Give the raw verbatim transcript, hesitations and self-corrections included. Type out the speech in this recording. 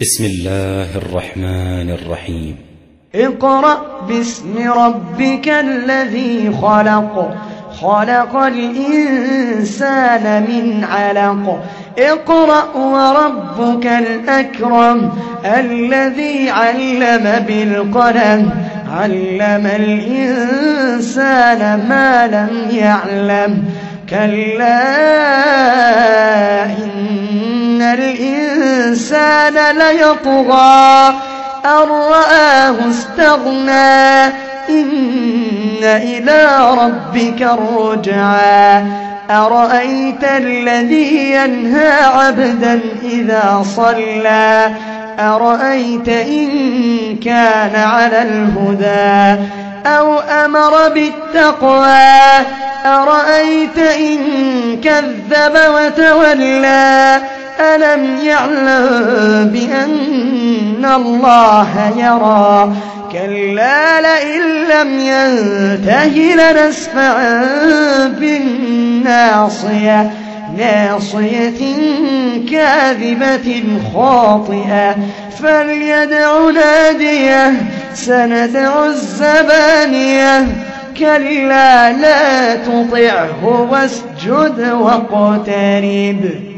بسم الله الرحمن الرحيم. اقرأ باسم ربك الذي خلق خلق الإنسان من علق اقرأ وربك الأكرم الذي علم بالقلم علم الإنسان ما لم يعلم كلا إن الإنسان ليطغى أن رآه استغنى إن إلى ربك الرجعى أرأيت الذي ينهى عبدا إذا صلى أرأيت إن كان على الهدى أو أمر بالتقوى أرأيت إن كذب وتولى ألم يعلم بأن الله يرى كلا لئن لم ينته لنسفعا بالناصية ناصية كاذبة خاطئة فليدع ناديه سندع الزبانية كلا لا تطعه واسجد واقترب.